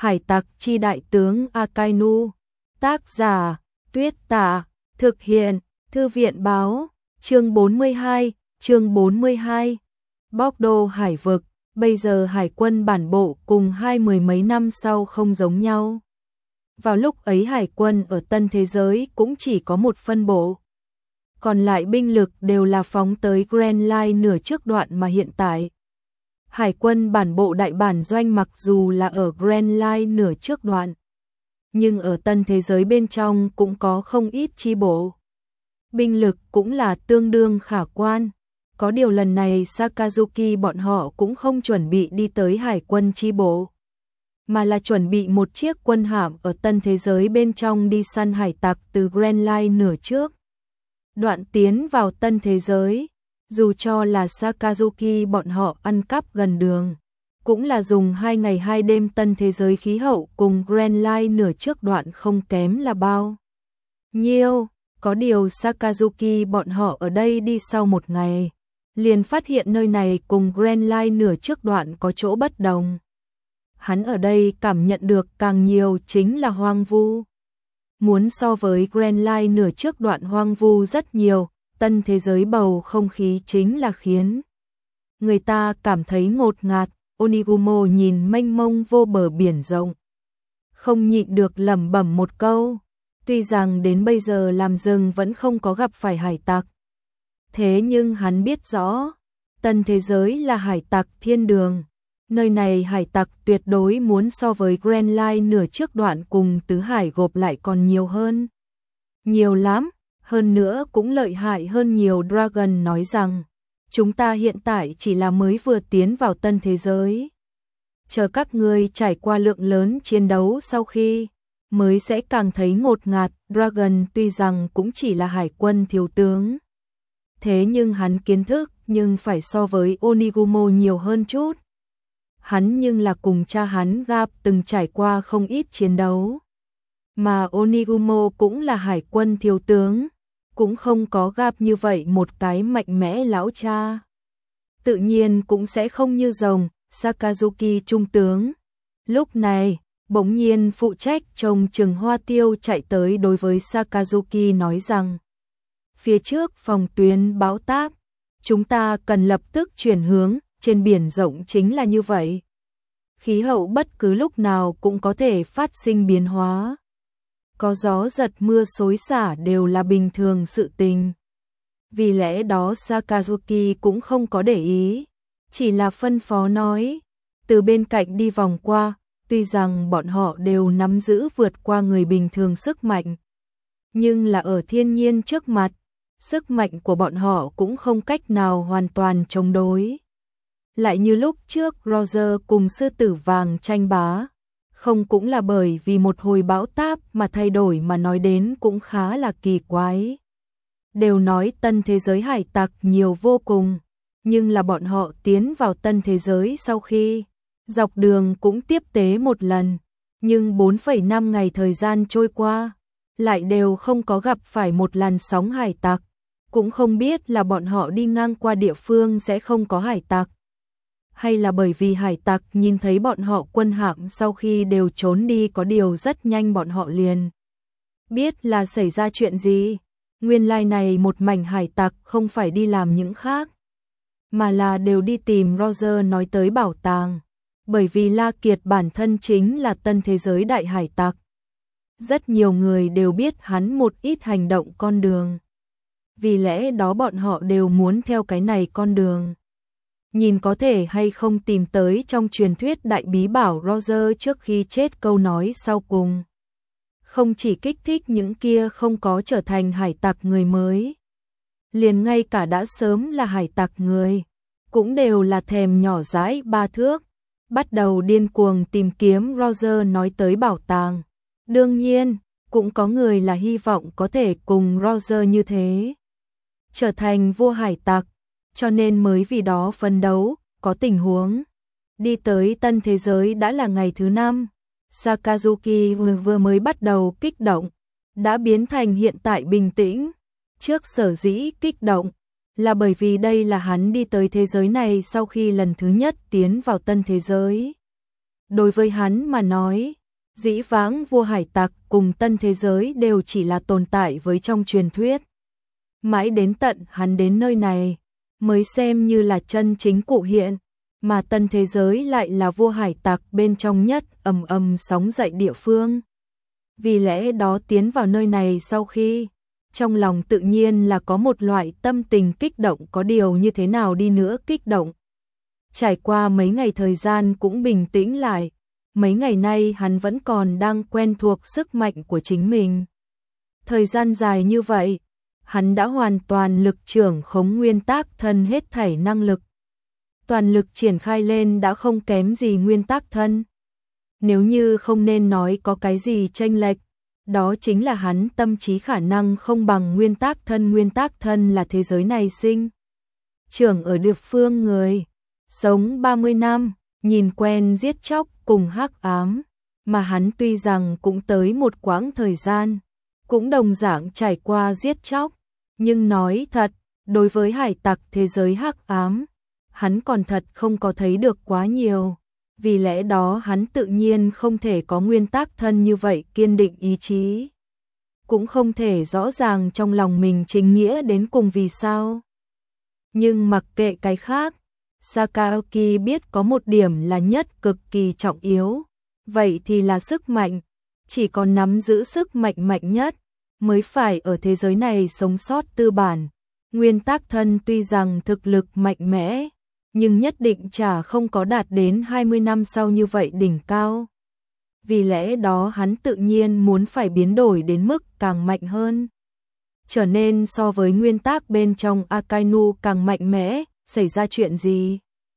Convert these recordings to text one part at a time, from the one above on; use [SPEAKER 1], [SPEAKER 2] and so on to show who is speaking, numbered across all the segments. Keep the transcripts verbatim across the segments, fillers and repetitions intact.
[SPEAKER 1] Hải tặc chi đại tướng Akainu. Tác giả, Tuyết Tả. Thực hiện, Thư viện báo. Chương bốn mươi hai, chương bốn mươi hai. Bóc đô hải vực, bây giờ hải quân bản bộ cùng hai mười mấy năm sau không giống nhau. Vào lúc ấy hải quân ở Tân Thế Giới cũng chỉ có một phân bộ. Còn lại binh lực đều là phóng tới Grand Line nửa trước đoạn mà hiện tại. Hải quân bản bộ đại bản doanh mặc dù là ở Grand Line nửa trước đoạn, nhưng ở Tân Thế Giới bên trong cũng có không ít chi bộ. Binh lực cũng là tương đương khả quan. Có điều lần này Sakazuki bọn họ cũng không chuẩn bị đi tới hải quân chi bộ, mà là chuẩn bị một chiếc quân hạm ở Tân Thế Giới bên trong đi săn hải tặc từ Grand Line nửa trước đoạn tiến vào Tân Thế Giới. Dù cho là Sakazuki bọn họ ăn cắp gần đường, cũng là dùng hai ngày hai đêm. Tân Thế Giới khí hậu cùng Grand Line nửa trước đoạn không kém là bao nhiêu. Có điều Sakazuki bọn họ ở đây đi sau một ngày, liền phát hiện nơi này cùng Grand Line nửa trước đoạn có chỗ bất đồng. Hắn ở đây cảm nhận được càng nhiều chính là hoang vu. Muốn so với Grand Line nửa trước đoạn hoang vu rất nhiều. Tân Thế Giới bầu không khí chính là khiến người ta cảm thấy ngột ngạt. Onigumo nhìn mênh mông vô bờ biển rộng, không nhịn được lẩm bẩm một câu. Tuy rằng đến bây giờ làm rừng vẫn không có gặp phải hải tặc, thế nhưng hắn biết rõ, Tân Thế Giới là hải tặc thiên đường. Nơi này hải tặc tuyệt đối muốn so với Grand Line nửa trước đoạn cùng tứ hải gộp lại còn nhiều hơn. Nhiều lắm, hơn nữa cũng lợi hại hơn nhiều. Dragon nói rằng, chúng ta hiện tại chỉ là mới vừa tiến vào Tân Thế Giới. Chờ các ngươi trải qua lượng lớn chiến đấu sau khi, mới sẽ càng thấy ngột ngạt. Dragon tuy rằng cũng chỉ là hải quân thiếu tướng, thế nhưng hắn kiến thức nhưng phải so với Onigumo nhiều hơn chút. Hắn nhưng là cùng cha hắn Gap từng trải qua không ít chiến đấu, mà Onigumo cũng là hải quân thiếu tướng, cũng không có Gap như vậy một cái mạnh mẽ lão cha. Tự nhiên cũng sẽ không như rồng, Sakazuki trung tướng. Lúc này, bỗng nhiên phụ trách trồng chừng hoa tiêu chạy tới đối với Sakazuki nói rằng, phía trước phòng tuyến bão táp, chúng ta cần lập tức chuyển hướng. Trên biển rộng chính là như vậy, khí hậu bất cứ lúc nào cũng có thể phát sinh biến hóa. Có gió giật mưa xối xả đều là bình thường sự tình. Vì lẽ đó Sakazuki cũng không có để ý, chỉ là phân phó nói, từ bên cạnh đi vòng qua. Tuy rằng bọn họ đều nắm giữ vượt qua người bình thường sức mạnh, nhưng là ở thiên nhiên trước mặt, sức mạnh của bọn họ cũng không cách nào hoàn toàn chống đối. Lại như lúc trước Roger cùng sư tử vàng tranh bá, không cũng là bởi vì một hồi bão táp mà thay đổi mà nói đến cũng khá là kỳ quái. Đều nói Tân Thế Giới hải tặc nhiều vô cùng, nhưng là bọn họ tiến vào Tân Thế Giới sau khi, dọc đường cũng tiếp tế một lần, nhưng bốn phẩy năm ngày thời gian trôi qua, lại đều không có gặp phải một làn sóng hải tặc. Cũng không biết là bọn họ đi ngang qua địa phương sẽ không có hải tặc, hay là bởi vì hải tặc nhìn thấy bọn họ quân hạm sau khi đều trốn đi. Có điều rất nhanh bọn họ liền biết là xảy ra chuyện gì. Nguyên lai này một mảnh hải tặc không phải đi làm những khác, mà là đều đi tìm Roger nói tới bảo tàng. Bởi vì La Kiệt bản thân chính là Tân Thế Giới đại hải tặc, rất nhiều người đều biết hắn một ít hành động con đường, vì lẽ đó bọn họ đều muốn theo cái này con đường, nhìn có thể hay không tìm tới trong truyền thuyết đại bí bảo Roger trước khi chết. Câu nói sau cùng không chỉ kích thích những kia không có trở thành hải tặc người mới, liền ngay cả đã sớm là hải tặc người, cũng đều là thèm nhỏ dãi ba thước, bắt đầu điên cuồng tìm kiếm Roger nói tới bảo tàng. Đương nhiên, cũng có người là hy vọng có thể cùng Roger như thế, trở thành vua hải tặc, cho nên mới vì đó phấn đấu. Có tình huống đi tới Tân Thế Giới đã là ngày thứ năm, Sakazuki vừa, vừa mới bắt đầu kích động, đã biến thành hiện tại bình tĩnh. Trước sở dĩ kích động là bởi vì đây là hắn đi tới thế giới này sau khi lần thứ nhất tiến vào Tân Thế Giới. Đối với hắn mà nói, dĩ vãng vua hải tặc cùng tân thế giới đều chỉ là tồn tại với trong truyền thuyết. Mãi đến tận hắn đến nơi này, mới xem như là chân chính cụ hiện, mà tân thế giới lại là vua hải tặc bên trong nhất ầm ầm sóng dậy địa phương. Vì lẽ đó tiến vào nơi này sau khi, trong lòng tự nhiên là có một loại tâm tình kích động, có điều như thế nào đi nữa kích động. Trải qua mấy ngày thời gian cũng bình tĩnh lại, mấy ngày nay hắn vẫn còn đang quen thuộc sức mạnh của chính mình. Thời gian dài như vậy, hắn đã hoàn toàn lực trưởng khống nguyên tắc thân hết thảy năng lực. Toàn lực triển khai lên đã không kém gì nguyên tắc thân. Nếu như không nên nói có cái gì chênh lệch, đó chính là hắn tâm trí khả năng không bằng nguyên tắc thân. Nguyên tắc thân là thế giới này sinh trưởng ở địa phương người, sống ba mươi năm, nhìn quen giết chóc cùng hắc ám, mà hắn tuy rằng cũng tới một quãng thời gian, cũng đồng dạng trải qua giết chóc, nhưng nói thật, đối với hải tặc thế giới hắc ám, hắn còn thật không có thấy được quá nhiều. Vì lẽ đó hắn tự nhiên không thể có nguyên tắc thân như vậy kiên định ý chí. Cũng không thể rõ ràng trong lòng mình chính nghĩa đến cùng vì sao. Nhưng mặc kệ cái khác, Sakaoki biết có một điểm là nhất cực kỳ trọng yếu. Vậy thì là sức mạnh. Chỉ có nắm giữ sức mạnh mạnh nhất mới phải ở thế giới này sống sót tư bản. Nguyên tắc thân tuy rằng thực lực mạnh mẽ, nhưng nhất định chả không có đạt đến hai mươi năm sau như vậy đỉnh cao. Vì lẽ đó hắn tự nhiên muốn phải biến đổi đến mức càng mạnh hơn. Trở nên so với nguyên tắc bên trong Akainu càng mạnh mẽ. Xảy ra chuyện gì?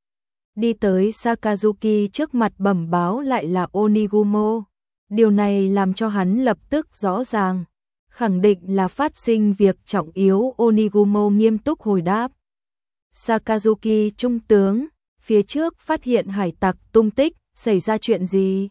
[SPEAKER 1] Đi tới Sakazuki trước mặt bẩm báo lại là Onigumo. Điều này làm cho hắn lập tức rõ ràng, khẳng định là phát sinh việc trọng yếu. Onigumo nghiêm túc hồi đáp. Sakazuki trung tướng, phía trước phát hiện hải tặc tung tích, xảy ra chuyện gì?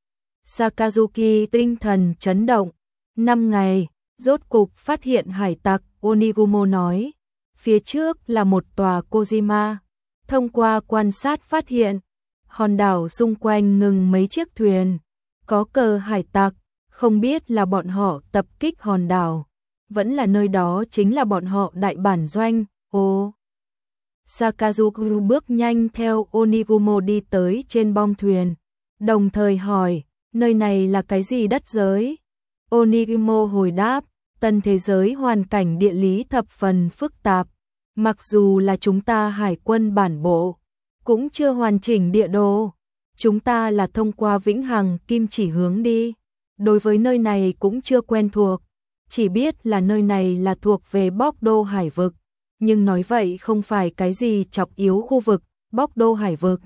[SPEAKER 1] Sakazuki tinh thần chấn động. Năm ngày, rốt cục phát hiện hải tặc. Onigumo nói, phía trước là một tòa Kojima. Thông qua quan sát phát hiện, hòn đảo xung quanh ngừng mấy chiếc thuyền, có cờ hải tặc, không biết là bọn họ tập kích hòn đảo, vẫn là nơi đó chính là bọn họ đại bản doanh. Ồ! Sakazuki bước nhanh theo Onigumo đi tới trên bong thuyền, đồng thời hỏi, nơi này là cái gì đất giới? Onigumo hồi đáp, tân thế giới hoàn cảnh địa lý thập phần phức tạp, mặc dù là chúng ta hải quân bản bộ, cũng chưa hoàn chỉnh địa đồ, chúng ta là thông qua vĩnh hằng kim chỉ hướng đi, đối với nơi này cũng chưa quen thuộc, chỉ biết là nơi này là thuộc về Bóc Đô Hải vực. Nhưng nói vậy không phải cái gì trọng yếu khu vực. Bóc Đô Hải vực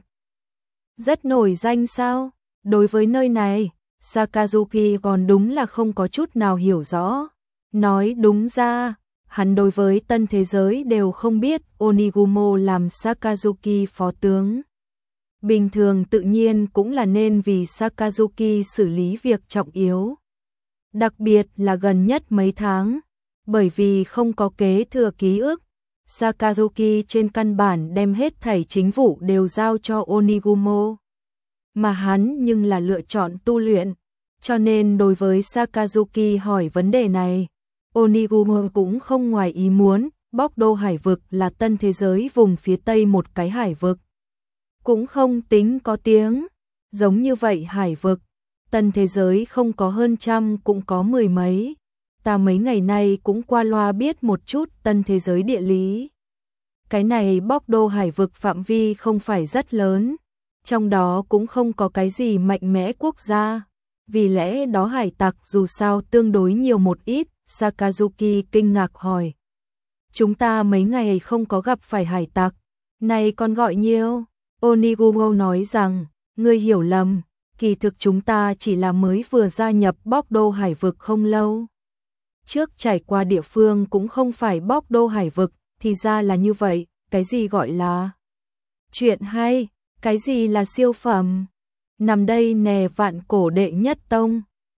[SPEAKER 1] rất nổi danh sao? Đối với nơi này, Sakazuki còn đúng là không có chút nào hiểu rõ. Nói đúng ra, hắn đối với tân thế giới đều không biết. Onigumo làm Sakazuki phó tướng, bình thường tự nhiên cũng là nên vì Sakazuki xử lý việc trọng yếu. Đặc biệt là gần nhất mấy tháng, bởi vì không có kế thừa ký ức, Sakazuki trên căn bản đem hết thảy chính vụ đều giao cho Onigumo. Mà hắn nhưng là lựa chọn tu luyện, cho nên đối với Sakazuki hỏi vấn đề này, Onigumo cũng không ngoài ý muốn. Bóc Đô Hải vực là tân thế giới vùng phía tây một cái hải vực, cũng không tính có tiếng. Giống như vậy hải vực, tân thế giới không có hơn trăm cũng có mười mấy. Ta mấy ngày nay cũng qua loa biết một chút tân thế giới địa lý. Cái này Bóc Đô Hải vực phạm vi không phải rất lớn, trong đó cũng không có cái gì mạnh mẽ quốc gia. Vì lẽ đó hải tặc dù sao tương đối nhiều một ít. Sakazuki kinh ngạc hỏi, chúng ta mấy ngày không có gặp phải hải tặc, này còn gọi nhiều? Onigumo nói rằng, ngươi hiểu lầm, kỳ thực chúng ta chỉ là mới vừa gia nhập Bóc Đô Hải vực không lâu. Trước trải qua địa phương cũng không phải Bóc Đô Hải vực, thì ra là như vậy. Cái gì gọi là chuyện hay, cái gì là siêu phẩm? Nằm đây nè vạn cổ đệ nhất tông.